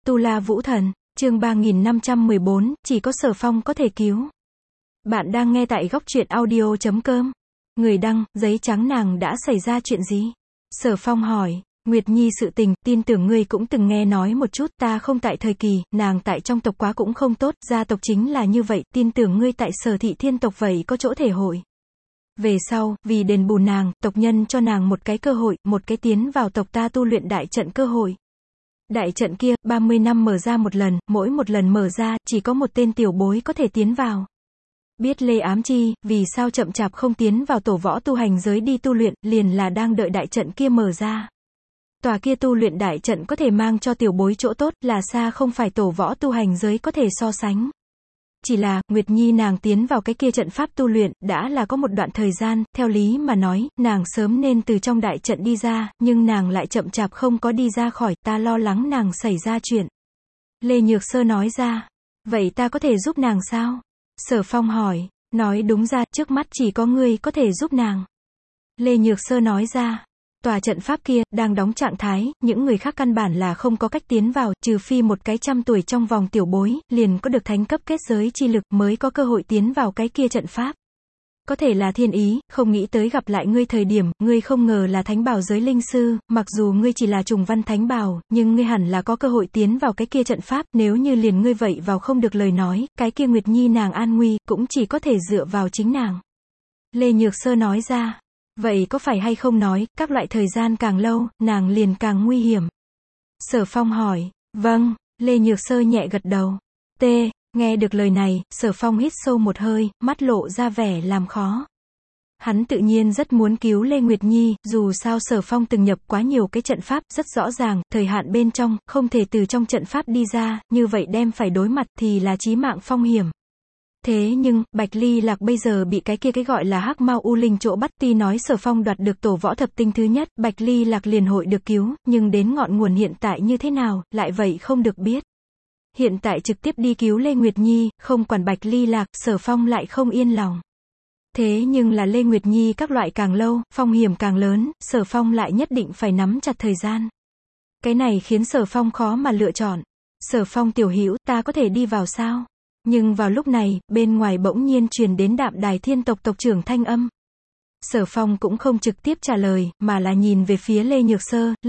Tu La Vũ Thần, chương 3514, chỉ có Sở Phong có thể cứu. Bạn đang nghe tại góc truyện audio.com. Người đăng, giấy trắng nàng đã xảy ra chuyện gì? Sở Phong hỏi, Nguyệt Nhi sự tình, tin tưởng ngươi cũng từng nghe nói một chút, ta không tại thời kỳ, nàng tại trong tộc quá cũng không tốt, gia tộc chính là như vậy, tin tưởng ngươi tại Sở Thị Thiên tộc vậy có chỗ thể hội. Về sau, vì đền bù nàng, tộc nhân cho nàng một cái cơ hội, một cái tiến vào tộc ta tu luyện đại trận cơ hội. Đại trận kia, 30 năm mở ra một lần, mỗi một lần mở ra, chỉ có một tên tiểu bối có thể tiến vào. Biết Lê Ám Chi, vì sao chậm chạp không tiến vào tổ võ tu hành giới đi tu luyện, liền là đang đợi đại trận kia mở ra. Tòa kia tu luyện đại trận có thể mang cho tiểu bối chỗ tốt, là xa không phải tổ võ tu hành giới có thể so sánh. Chỉ là, Nguyệt Nhi nàng tiến vào cái kia trận pháp tu luyện, đã là có một đoạn thời gian, theo lý mà nói, nàng sớm nên từ trong đại trận đi ra, nhưng nàng lại chậm chạp không có đi ra khỏi, ta lo lắng nàng xảy ra chuyện. Lê Nhược Sơ nói ra, vậy ta có thể giúp nàng sao? Sở Phong hỏi, nói đúng ra, trước mắt chỉ có ngươi có thể giúp nàng. Lê Nhược Sơ nói ra, tòa trận pháp kia, đang đóng trạng thái, những người khác căn bản là không có cách tiến vào, trừ phi một cái 100 tuổi trong vòng tiểu bối, liền có được thánh cấp kết giới chi lực mới có cơ hội tiến vào cái kia trận pháp. Có thể là thiên ý, không nghĩ tới gặp lại ngươi thời điểm, ngươi không ngờ là thánh bảo giới linh sư, mặc dù ngươi chỉ là trùng văn thánh bảo, nhưng ngươi hẳn là có cơ hội tiến vào cái kia trận pháp, nếu như liền ngươi vậy vào không được lời nói, cái kia Nguyệt Nhi nàng an nguy, cũng chỉ có thể dựa vào chính nàng. Lê Nhược Sơ nói ra, vậy có phải hay không nói, các loại thời gian càng lâu, nàng liền càng nguy hiểm? Sở Phong hỏi, vâng, Lê Nhược Sơ nhẹ gật đầu. Nghe được lời này, Sở Phong hít sâu một hơi, mắt lộ ra vẻ làm khó. Hắn tự nhiên rất muốn cứu Lê Nguyệt Nhi, dù sao Sở Phong từng nhập quá nhiều cái trận pháp, rất rõ ràng, thời hạn bên trong, không thể từ trong trận pháp đi ra, như vậy đem phải đối mặt thì là chí mạng phong hiểm. Thế nhưng, Bạch Ly Lạc bây giờ bị cái gọi là Hắc Mao U Linh chỗ bắt, tuy nói Sở Phong đoạt được tổ võ thập tinh thứ nhất, Bạch Ly Lạc liền hội được cứu, nhưng đến ngọn nguồn hiện tại như thế nào, lại vậy không được biết. Hiện tại trực tiếp đi cứu Lê Nguyệt Nhi, không quản Bạch Ly Lạc, Sở Phong lại không yên lòng. Thế nhưng là Lê Nguyệt Nhi các loại càng lâu, phong hiểm càng lớn, Sở Phong lại nhất định phải nắm chặt thời gian. Cái này khiến Sở Phong khó mà lựa chọn. Sở Phong tiểu hữu, ta có thể đi vào sao? Nhưng vào lúc này, bên ngoài bỗng nhiên truyền đến Đạm Đài Thiên tộc tộc trưởng thanh âm. Sở Phong cũng không trực tiếp trả lời, mà là nhìn về phía Lê Nhược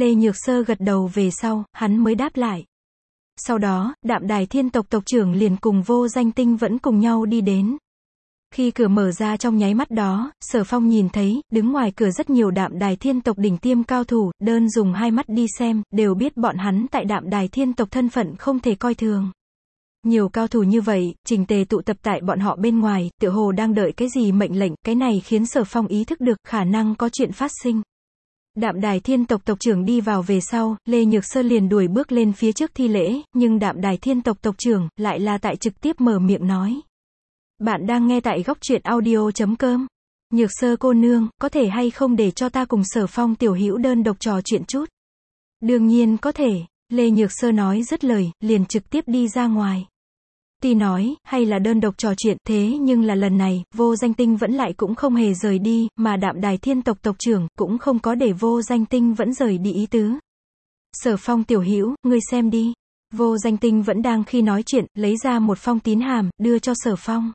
Sơ gật đầu về sau, hắn mới đáp lại. Sau đó, Đạm Đài Thiên tộc tộc trưởng liền cùng Vô Danh Tinh vẫn cùng nhau đi đến. Khi cửa mở ra trong nháy mắt đó, Sở Phong nhìn thấy, đứng ngoài cửa rất nhiều Đạm Đài Thiên tộc đỉnh tiêm cao thủ, đơn dùng hai mắt đi xem, đều biết bọn hắn tại Đạm Đài Thiên tộc thân phận không thể coi thường. Nhiều cao thủ như vậy, chỉnh tề tụ tập tại bọn họ bên ngoài, tựa hồ đang đợi cái gì mệnh lệnh, cái này khiến Sở Phong ý thức được, khả năng có chuyện phát sinh. Đạm Đài Thiên tộc tộc trưởng đi vào về sau, Lê Nhược Sơ liền đuổi bước lên phía trước thi lễ, nhưng Đạm Đài Thiên tộc tộc trưởng, lại là tại trực tiếp mở miệng nói. Bạn đang nghe tại góc truyện audio.com. Nhược Sơ cô nương, có thể hay không để cho ta cùng Sở Phong tiểu hữu đơn độc trò chuyện chút? Đương nhiên có thể, Lê Nhược Sơ nói dứt lời, liền trực tiếp đi ra ngoài. Tuy nói, hay là đơn độc trò chuyện, thế nhưng là lần này, Vô Danh Tinh vẫn lại cũng không hề rời đi, mà Đạm Đài Thiên tộc tộc trưởng, cũng không có để Vô Danh Tinh vẫn rời đi ý tứ. Sở Phong tiểu hữu, ngươi xem đi. Vô Danh Tinh vẫn đang khi nói chuyện, lấy ra một phong tín hàm, đưa cho Sở Phong.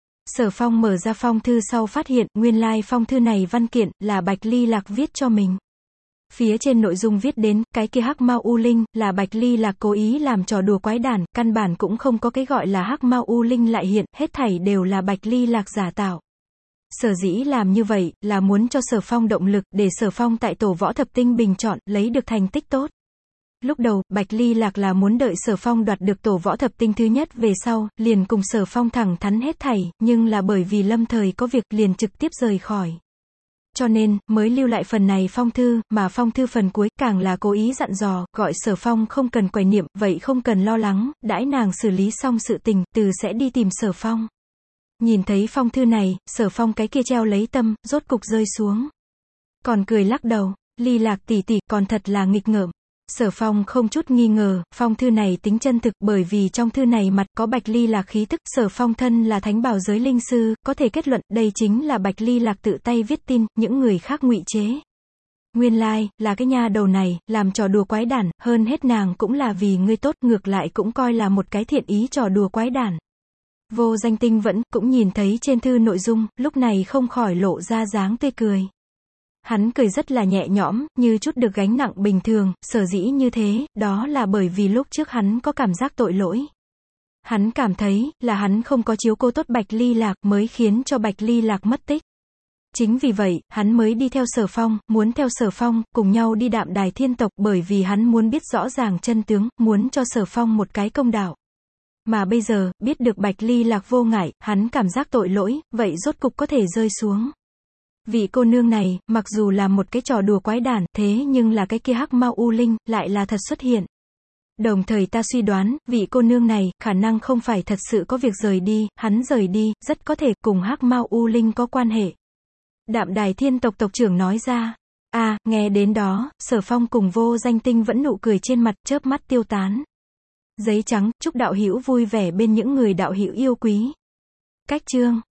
Sở Phong mở ra phong thư sau phát hiện, nguyên lai phong thư này văn kiện, là Bạch Ly Lạc viết cho mình. Phía trên nội dung viết đến, cái kia Hắc Mao U Linh, là Bạch Ly Lạc cố ý làm trò đùa quái đản, căn bản cũng không có cái gọi là Hắc Mao U Linh lại hiện, hết thảy đều là Bạch Ly Lạc giả tạo. Sở dĩ làm như vậy, là muốn cho Sở Phong động lực, để Sở Phong tại tổ võ thập tinh bình chọn, lấy được thành tích tốt. Lúc đầu, Bạch Ly Lạc là muốn đợi Sở Phong đoạt được tổ võ thập tinh thứ nhất về sau, liền cùng Sở Phong thẳng thắn hết thảy, nhưng là bởi vì lâm thời có việc, liền trực tiếp rời khỏi. Cho nên, mới lưu lại phần này phong thư, mà phong thư phần cuối, càng là cố ý dặn dò, gọi Sở Phong không cần quải niệm, vậy không cần lo lắng, đãi nàng xử lý xong sự tình, từ sẽ đi tìm Sở Phong. Nhìn thấy phong thư này, Sở Phong cái kia treo lấy tâm, rốt cục rơi xuống. Còn cười lắc đầu, Ly Lạc tỷ tỷ, còn thật là nghịch ngợm. Sở Phong không chút nghi ngờ, phong thư này tính chân thực, bởi vì trong thư này mặt có Bạch Ly Lạc khí tức, Sở Phong thân là thánh bảo giới linh sư, có thể kết luận, đây chính là Bạch Ly Lạc tự tay viết tin, những người khác ngụy chế. Nguyên lai, là cái nha đầu này, làm trò đùa quái đản, hơn hết nàng cũng là vì ngươi tốt, ngược lại cũng coi là một cái thiện ý trò đùa quái đản. Vô Danh Tinh vẫn, cũng nhìn thấy trên thư nội dung, lúc này không khỏi lộ ra dáng tươi cười. Hắn cười rất là nhẹ nhõm, như chút được gánh nặng bình thường, sở dĩ như thế, đó là bởi vì lúc trước hắn có cảm giác tội lỗi. Hắn cảm thấy, là hắn không có chiếu cố tốt Bạch Ly Lạc, mới khiến cho Bạch Ly Lạc mất tích. Chính vì vậy, hắn mới đi theo Sở Phong, muốn theo Sở Phong, cùng nhau đi Đạm Đài Thiên tộc, bởi vì hắn muốn biết rõ ràng chân tướng, muốn cho Sở Phong một cái công đạo. Mà bây giờ, biết được Bạch Ly Lạc vô ngại, hắn cảm giác tội lỗi, vậy rốt cục có thể rơi xuống. Vị cô nương này, mặc dù là một cái trò đùa quái đản, thế nhưng là cái kia Hắc Mao U Linh, lại là thật xuất hiện. Đồng thời ta suy đoán, vị cô nương này, khả năng không phải thật sự có việc rời đi, hắn rời đi, rất có thể cùng Hắc Mao U Linh có quan hệ. Đạm Đài Thiên tộc tộc trưởng nói ra. Nghe đến đó, Sở Phong cùng Vô Danh Tinh vẫn nụ cười trên mặt, chớp mắt tiêu tán. Giấy trắng, chúc đạo hữu vui vẻ bên những người đạo hữu yêu quý. Cách chương